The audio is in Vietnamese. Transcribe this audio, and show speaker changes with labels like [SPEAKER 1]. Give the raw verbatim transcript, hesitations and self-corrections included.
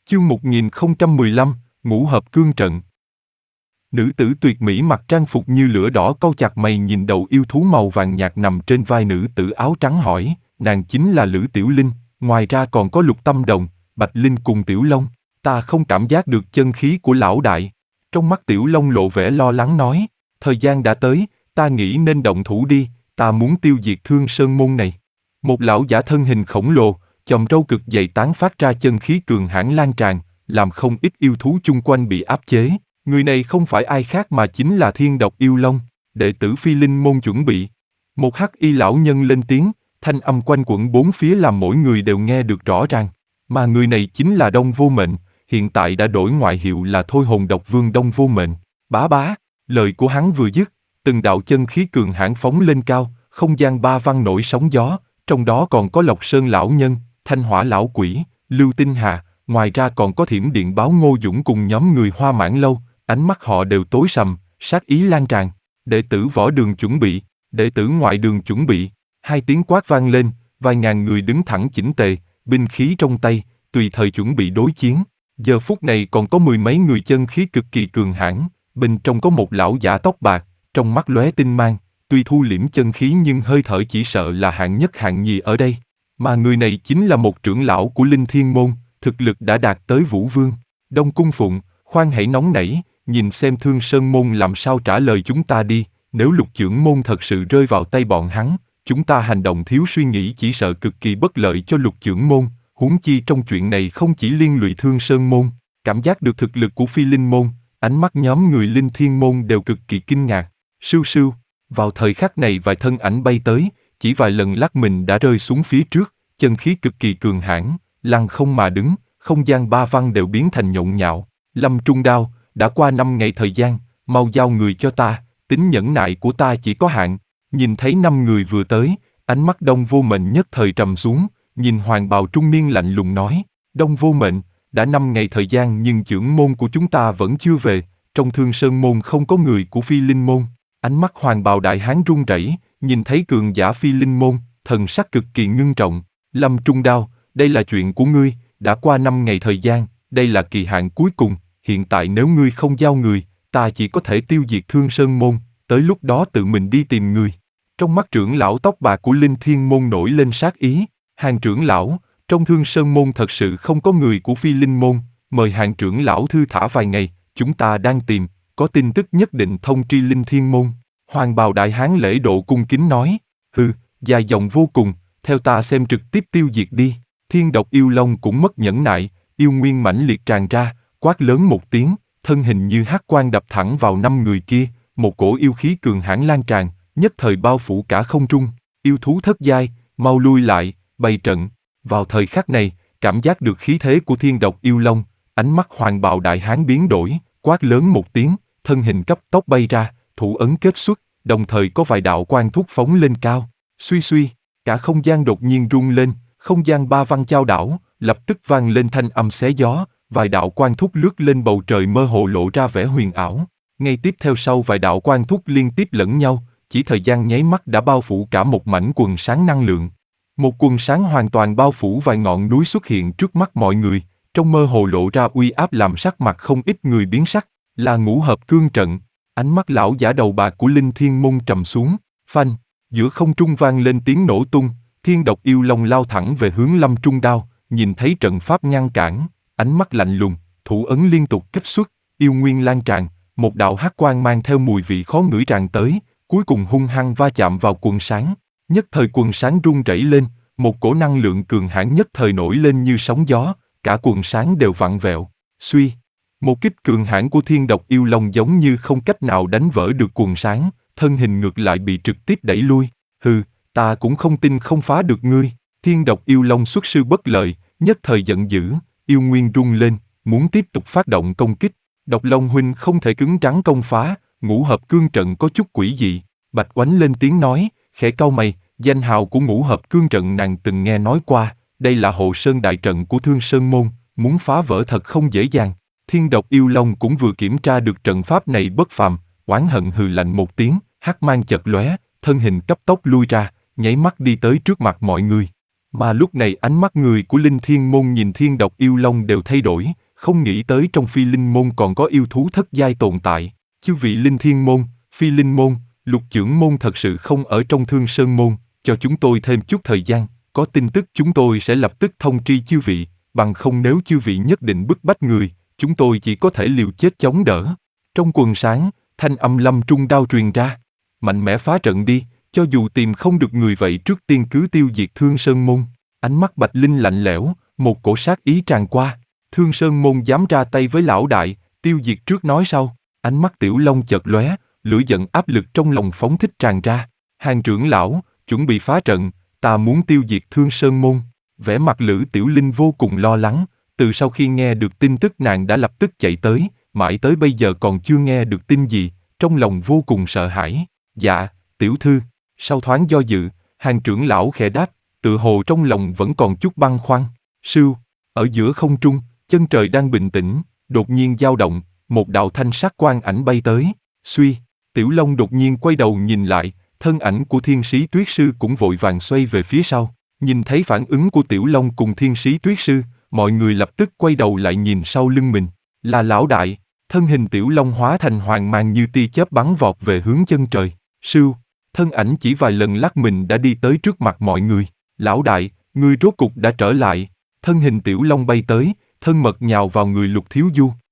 [SPEAKER 1] Chương một nghìn không trăm mười lăm, Ngũ hợp cương trận. Nữ tử tuyệt mỹ mặc trang phục như lửa đỏ cau chặt mày nhìn đầu yêu thú màu vàng nhạt nằm trên vai nữ tử áo trắng hỏi, nàng chính là Lữ Tiểu Linh, ngoài ra còn có Lục Tâm Đồng, Bạch Linh cùng Tiểu Long, ta không cảm giác được chân khí của lão đại. Trong mắt Tiểu Long lộ vẻ lo lắng nói, thời gian đã tới, ta nghĩ nên động thủ đi, ta muốn tiêu diệt Thương Sơn môn này. Một lão giả thân hình khổng lồ, chòm râu cực dày tán phát ra chân khí cường hãn lan tràn, làm không ít yêu thú chung quanh bị áp chế. Người này không phải ai khác mà chính là Thiên Độc Yêu Long, đệ tử Phi Linh môn chuẩn bị. Một hắc y lão nhân lên tiếng, thanh âm quanh quẩn bốn phía làm mỗi người đều nghe được rõ ràng. Mà người này chính là Đông Vô Mệnh, hiện tại đã đổi ngoại hiệu là Thôi Hồn Độc Vương Đông Vô Mệnh. Bá bá, lời của hắn vừa dứt, từng đạo chân khí cường hãn phóng lên cao, không gian ba văng nổi sóng gió, trong đó còn có Lộc Sơn lão nhân, Thanh Hỏa lão quỷ, Lưu Tinh Hà, ngoài ra còn có Thiểm Điện Báo Ngô Dũng cùng nhóm người Hoa Mãn Lâu. Ánh mắt họ đều tối sầm, sát ý lan tràn. Đệ tử võ đường chuẩn bị, đệ tử ngoại đường chuẩn bị. Hai tiếng quát vang lên, vài ngàn người đứng thẳng chỉnh tề, binh khí trong tay, tùy thời chuẩn bị đối chiến. Giờ phút này còn có mười mấy người chân khí cực kỳ cường hãn, bên trong có một lão giả tóc bạc, trong mắt lóe tinh mang, tuy thu liễm chân khí nhưng hơi thở chỉ sợ là hạng nhất hạng nhì ở đây. Mà người này chính là một trưởng lão của Linh Thiên môn, thực lực đã đạt tới Vũ Vương. Đông Cung Phụng, khoan hãy nóng nảy, nhìn xem Thương Sơn môn làm sao trả lời chúng ta đi, nếu Lục trưởng môn thật sự rơi vào tay bọn hắn, chúng ta hành động thiếu suy nghĩ chỉ sợ cực kỳ bất lợi cho Lục trưởng môn, huống chi trong chuyện này không chỉ liên lụy Thương Sơn môn. Cảm giác được thực lực của Phi Linh môn, ánh mắt nhóm người Linh Thiên môn đều cực kỳ kinh ngạc. Sưu sưu, vào thời khắc này vài thân ảnh bay tới, chỉ vài lần lắc mình đã rơi xuống phía trước, chân khí cực kỳ cường hãn, lăng không mà đứng, không gian ba văng đều biến thành nhộn nhạo. Lâm Trung Đao, đã qua năm ngày thời gian, mau giao người cho ta, tính nhẫn nại của ta chỉ có hạn. Nhìn thấy năm người vừa tới, ánh mắt Đông Vô Mệnh nhất thời trầm xuống, nhìn hoàng bào trung niên lạnh lùng nói, Đông Vô Mệnh, đã năm ngày thời gian nhưng trưởng môn của chúng ta vẫn chưa về, trong Thương Sơn môn không có người của Phi Linh môn. Ánh mắt hoàng bào đại hán run rẩy, nhìn thấy cường giả Phi Linh môn, thần sắc cực kỳ ngưng trọng. Lâm Trung Đao, đây là chuyện của ngươi, đã qua năm ngày thời gian, đây là kỳ hạn cuối cùng. Hiện tại nếu ngươi không giao người, ta chỉ có thể tiêu diệt Thương Sơn môn, tới lúc đó tự mình đi tìm người. Trong mắt trưởng lão tóc bạc của Linh Thiên môn nổi lên sát ý. Hàng trưởng lão, trong Thương Sơn môn thật sự không có người của Phi Linh môn, mời hàng trưởng lão thư thả vài ngày, chúng ta đang tìm, có tin tức nhất định thông tri Linh Thiên môn. Hoàng bào đại hán lễ độ cung kính nói, hừ, dài dòng vô cùng, theo ta xem trực tiếp tiêu diệt đi. Thiên Độc Yêu Long cũng mất nhẫn nại, yêu nguyên mãnh liệt tràn ra, quát lớn một tiếng, thân hình như hắc quang đập thẳng vào năm người kia, một cổ yêu khí cường hãn lan tràn, nhất thời bao phủ cả không trung. Yêu thú thất giai, mau lui lại, bày trận. Vào thời khắc này, cảm giác được khí thế của Thiên Độc Yêu Long, ánh mắt hoàng bào đại hán biến đổi, quát lớn một tiếng, thân hình cấp tốc bay ra, thủ ấn kết xuất, đồng thời có vài đạo quang thúc phóng lên cao. Suy suy, cả không gian đột nhiên rung lên, không gian ba văng chao đảo, lập tức vang lên thanh âm xé gió. Vài đạo quang thúc lướt lên bầu trời mơ hồ lộ ra vẻ huyền ảo. Ngay tiếp theo sau vài đạo quang thúc liên tiếp lẫn nhau, chỉ thời gian nháy mắt đã bao phủ cả một mảnh quần sáng năng lượng. Một quần sáng hoàn toàn bao phủ vài ngọn núi xuất hiện trước mắt mọi người, trong mơ hồ lộ ra uy áp làm sắc mặt không ít người biến sắc, là ngũ hợp cương trận. Ánh mắt lão giả đầu bạc của Linh Thiên môn trầm xuống, phanh, giữa không trung vang lên tiếng nổ tung, Thiên Độc Yêu Long lao thẳng về hướng Lâm Trung Đao, nhìn thấy trận pháp ngăn cản. Ánh mắt lạnh lùng, thủ ấn liên tục kết xuất, yêu nguyên lan tràn, một đạo hắc quang mang theo mùi vị khó ngửi tràn tới, cuối cùng hung hăng va chạm vào quần sáng. Nhất thời quần sáng rung rẩy lên, một cổ năng lượng cường hãn nhất thời nổi lên như sóng gió, cả quần sáng đều vặn vẹo. Suy, một kích cường hãn của Thiên Độc Yêu Long giống như không cách nào đánh vỡ được quần sáng, thân hình ngược lại bị trực tiếp đẩy lui. Hừ, ta cũng không tin không phá được ngươi. Thiên Độc Yêu Long xuất sư bất lợi, nhất thời giận dữ. Yêu nguyên rung lên, muốn tiếp tục phát động công kích. Độc Long huynh không thể cứng rắn công phá, ngũ hợp cương trận có chút quỷ dị. Bạch Oánh lên tiếng nói, khẽ cau mày, danh hào của ngũ hợp cương trận nàng từng nghe nói qua, đây là hộ sơn đại trận của Thương Sơn môn, muốn phá vỡ thật không dễ dàng. Thiên Độc Yêu Long cũng vừa kiểm tra được trận pháp này bất phàm, oán hận hừ lạnh một tiếng, hắc mang chật lóe, thân hình cấp tốc lui ra, nháy mắt đi tới trước mặt mọi người. Mà lúc này ánh mắt người của Linh Thiên Môn nhìn Thiên Độc Yêu Long đều thay đổi, không nghĩ tới trong Phi Linh Môn còn có yêu thú thất giai tồn tại. Chư vị Linh Thiên Môn, Phi Linh Môn, Lục Chưởng Môn thật sự không ở trong Thương Sơn Môn, cho chúng tôi thêm chút thời gian, có tin tức chúng tôi sẽ lập tức thông tri chư vị, bằng không nếu chư vị nhất định bức bách người, chúng tôi chỉ có thể liều chết chống đỡ. Trong quần sáng, thanh âm Lâm Trung Đao truyền ra, mạnh mẽ phá trận đi, cho dù tìm không được người vậy trước tiên cứ tiêu diệt Thương Sơn Môn. Ánh mắt Bạch Linh lạnh lẽo, một cổ sát ý tràn qua. Thương Sơn Môn dám ra tay với lão đại, tiêu diệt trước nói sau. Ánh mắt Tiểu Long chợt lóe, lửa giận áp lực trong lòng phóng thích tràn ra. Hàng trưởng lão, chuẩn bị phá trận, ta muốn tiêu diệt Thương Sơn Môn. Vẻ mặt Lữ Tiểu Linh vô cùng lo lắng, từ sau khi nghe được tin tức nàng đã lập tức chạy tới, mãi tới bây giờ còn chưa nghe được tin gì, trong lòng vô cùng sợ hãi. Dạ, tiểu thư. Sau thoáng do dự, hàng trưởng lão khẽ đáp, tự hồ trong lòng vẫn còn chút băn khoăn. Sưu, ở giữa không trung, chân trời đang bình tĩnh, đột nhiên dao động, một đạo thanh sắc quang ảnh bay tới. Suy, Tiểu Long đột nhiên quay đầu nhìn lại, thân ảnh của Thiên Sĩ Tuyết Sư cũng vội vàng xoay về phía sau. Nhìn thấy phản ứng của Tiểu Long cùng Thiên Sĩ Tuyết Sư, mọi người lập tức quay đầu lại nhìn sau lưng mình. Là lão đại, thân hình Tiểu Long hóa thành hoàng mang như tia chớp bắn vọt về hướng chân trời. Sưu, thân ảnh chỉ vài lần lắc mình đã đi tới trước mặt mọi người. Lão đại, ngươi rốt cục đã trở lại. Thân hình Tiểu Long bay tới, thân mật nhào vào người Lục Thiếu Du.